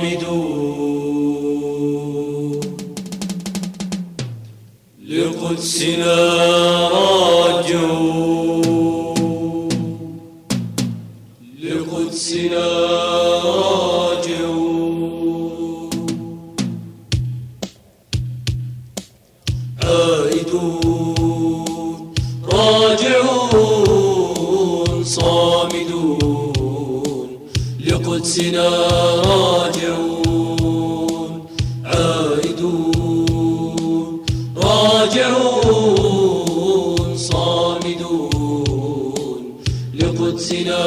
صامدون لقدسنا راجعون لقدسنا راجعون عائدون راجعون صامدون لقدسنا راجعون عائدون راجعون صامدون لقدسنا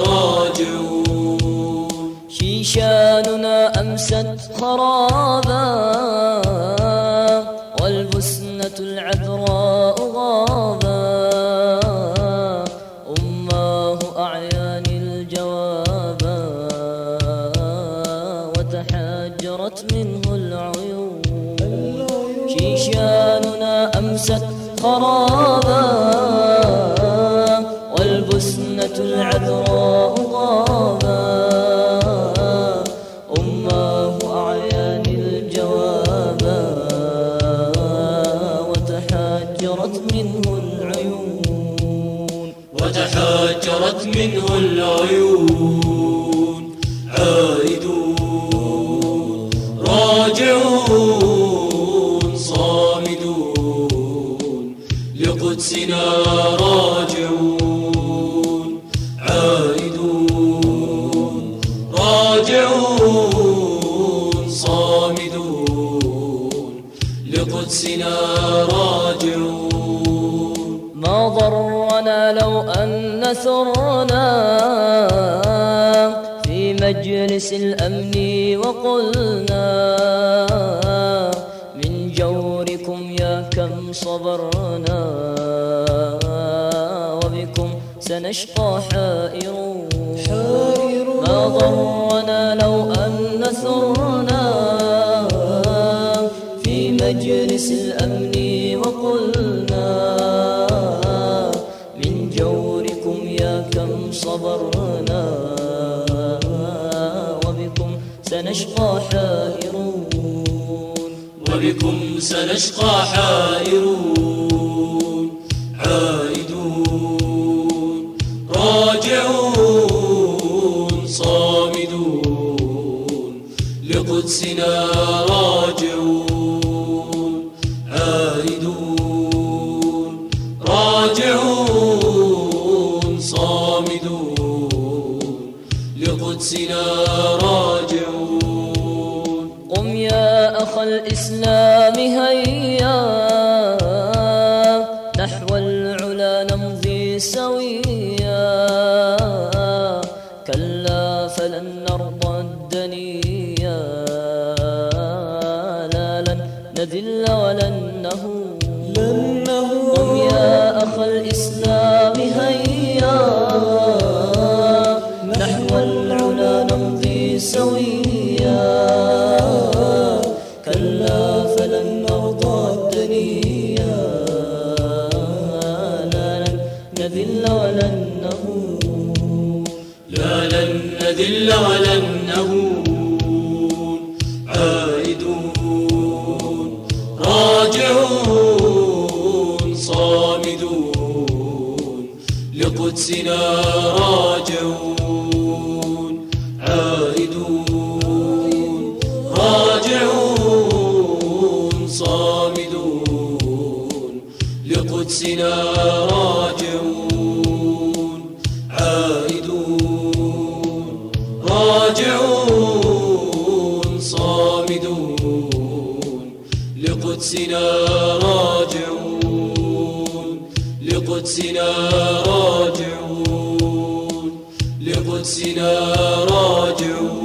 راجعون شيشاننا أمست خرابا والبسنة العذراء غابا أماه أعياني الجوابا وتحجرت منه العيون شيشاننا أمست خرابا والبسنة العذراء غابا أماه أعياني الجوابا وتحجرت منه العيون وتحجرت منه العيون عائدون راجعون صامدون لقدسنا راجعون عائدون راجعون صامدون لقدسنا راجعون ما ضرنا لو أن ثرنا في مجلس الأمن وقلنا من جوركم يا كم صبرنا وبكم سنشقى حائرون ما ضرنا لو أن ثرنا في مجلس الأمن وقلنا من جوركم يا كم صبرنا وبكم سنشقى حائرون وبكم سنشقى حائرون عائدون راجعون صامدون لقدسنا راجعون عائدون راجعون صامدون لقدسنا راجعون قم يا أخ الإسلام هيا نحو العلا نمضي سويا كلا فلن نرضى الدنيا لا لن نذل ولن نهون قم يا أخ الإسلام هيا نحو العلا نمضي سويا كلا فلن نرضى الدنيا لا لن نذل ولن نهون لا لن نذل ولن نهون عائدون راجعون صامدون لقدسنا راجعون عائدون راجعون صامدون لقدسنا راجعون عائدون راجعون صامدون لقدسنا راجعون لقدسنا راجعون لقدسنا راجعون